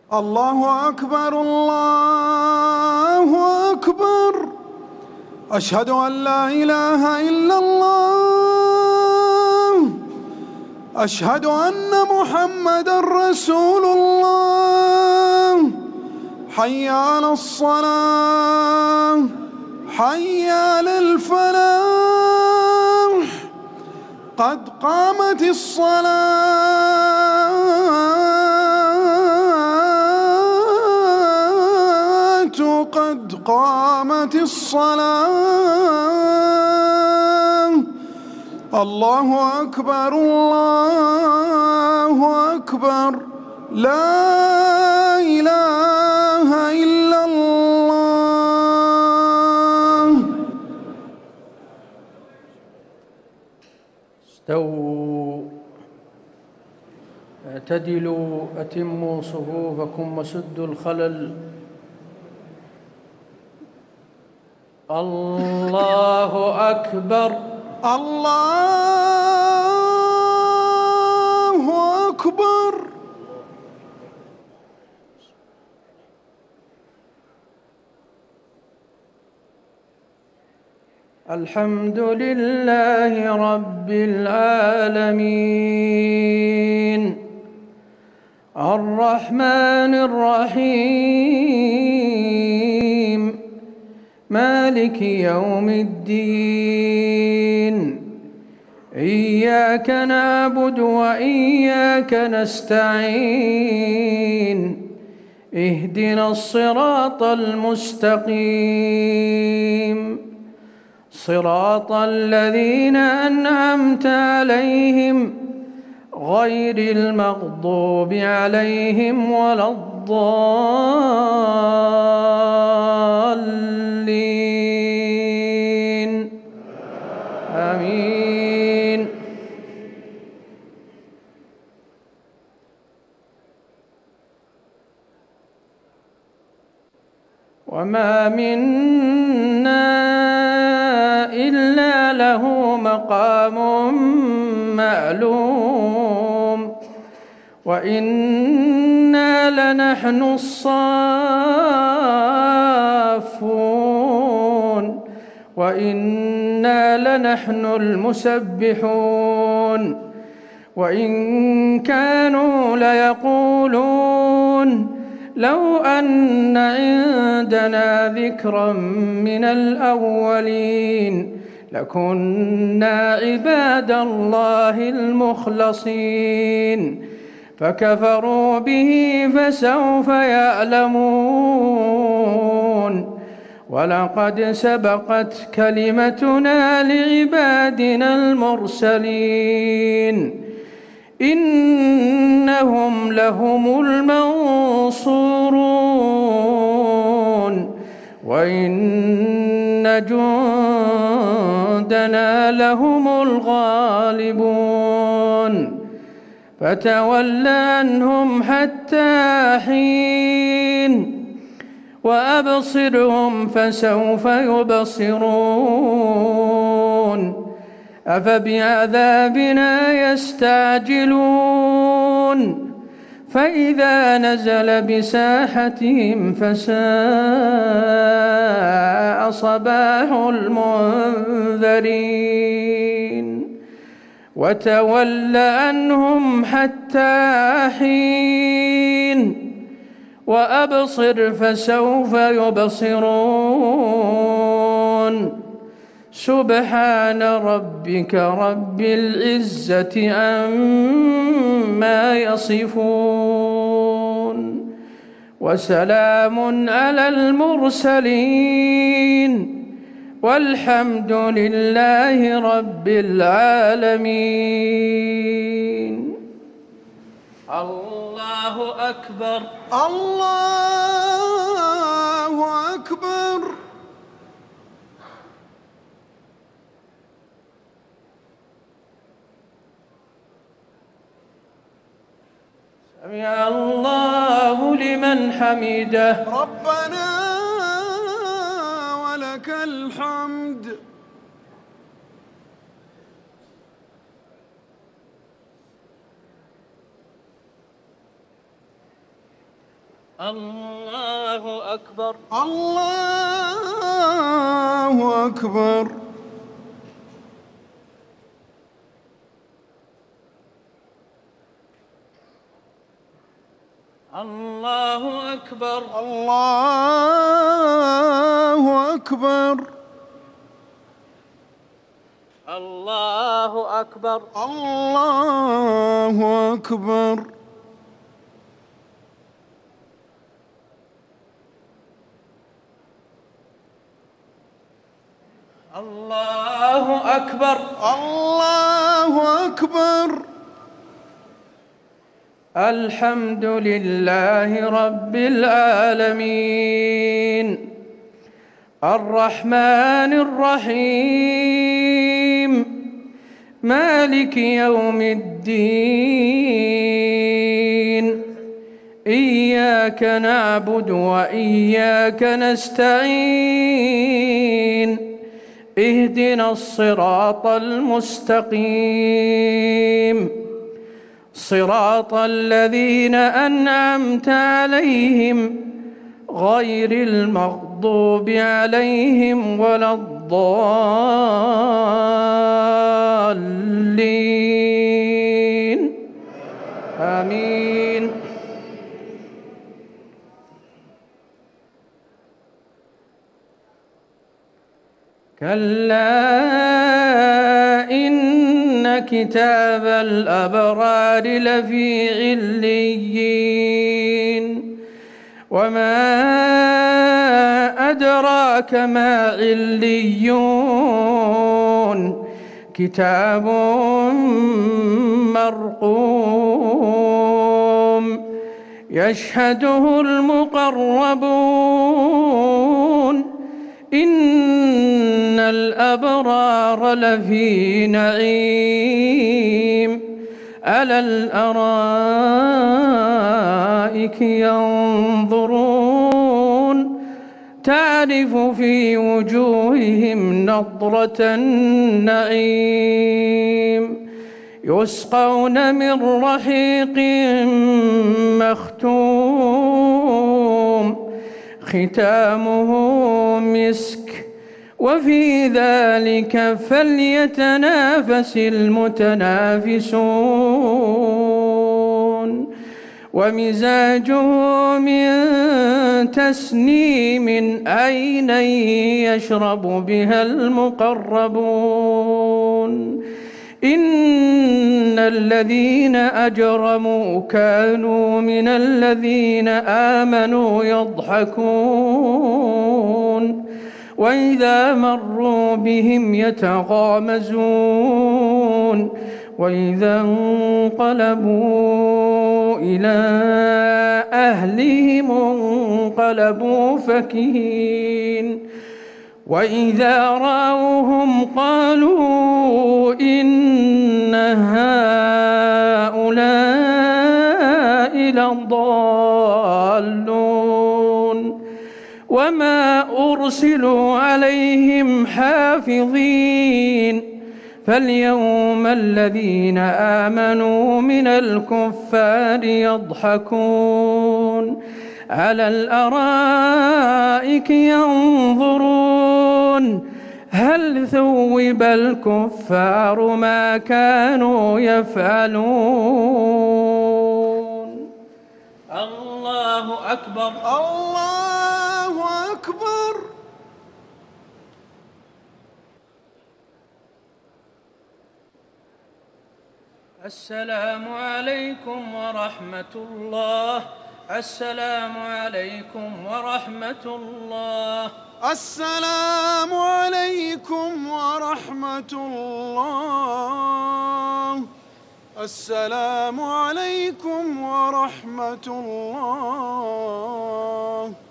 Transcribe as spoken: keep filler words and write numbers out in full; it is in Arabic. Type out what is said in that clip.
الله أكبر الله أكبر. أشهد أن لا إله إلا الله. أشهد أن محمدًا رسول الله. حي على الصلاة، حي على الفلاح، قد قامت الصلاة، قد قامت الصلاة. الله أكبر الله أكبر. لا إله إلا الله. استووا، اعتدلوا، أتموا صفوفكم وسدوا الخلل. الله أكبر الله أكبر. الحمد لله رب العالمين، الرحمن الرحيم، مالك يوم الدين. إياك نعبد وإياك نستعين. اهدنا الصراط المستقيم، صراط الذين أنعمت عليهم غير المغضوب عليهم ولا الضالين. آمين. وما منا إلا له مقام معلوم، وإنا لنحن الصافون، وإنا لنحن المسبحون. وإن كانوا ليقولون لو أن عندنا ذكرا من الأولين لكنا عباد الله المخلصين، فكفروا به فسوف يعلمون. ولقد سبقت كلمتنا لعبادنا المرسلين إنهم لهم المنصورون، وإن جندنا لهم الغالبون. فتول عنهم حتى حين وأبصرهم فسوف يبصرون. أفبعذابنا يستعجلون فإذا نزل بساحتهم فساء صباح المنذرين. وتول عنهم حتى حين وأبصر فسوف يبصرون. سبحان ربك رب العزة عما يصفون، وسلام على المرسلين، والحمد لله رب العالمين. الله أكبر الله أكبر. سمع الله لمن حمده. ربنا ولك الحمد. الله أكبر. الله أكبر. الله أكبر. الله أكبر. الله أكبر. الله أكبر. الله أكبر. الله أكبر. الحمد لله رب العالمين الرحمن الرحيم مالك يوم الدين إياك نعبد وإياك نستعين اهدنا الصراط المستقيم صراط الذين أنعمت عليهم غير المغضوب عليهم ولا الضالين آمين. كلا إن كتاب الأبرار لفي عليين وما أدراك ما عليون كتاب مرقوم يشهده المقربون إن الأبرار لفي نعيم على الأرائك ينظرون تعرف في وجوههم نضرة النعيم يسقون من رحيق مختوم ختامه مسك وفي ذلك فليتنافس المتنافسون ومزاجه من تسنيم عينا يشرب بها المقربون إن الذين أجرموا كانوا من الذين آمنوا يضحكون وإذا مروا بهم يتغامزون وإذا انقلبوا إلى أهلهم انقلبوا فكهين وإذا رأوهم قالوا إن هؤلاء لضالون وما أرسلوا عليهم حافظين فاليوم الذين آمنوا من الكفار يضحكون على الأرائك ينظرون هل ثوب الكفار ما كانوا يفعلون. الله أكبر. الله أكبر. السلام عليكم ورحمة الله. السلام عليكم ورحمة الله. السلام عليكم ورحمة الله. السلام عليكم ورحمة الله.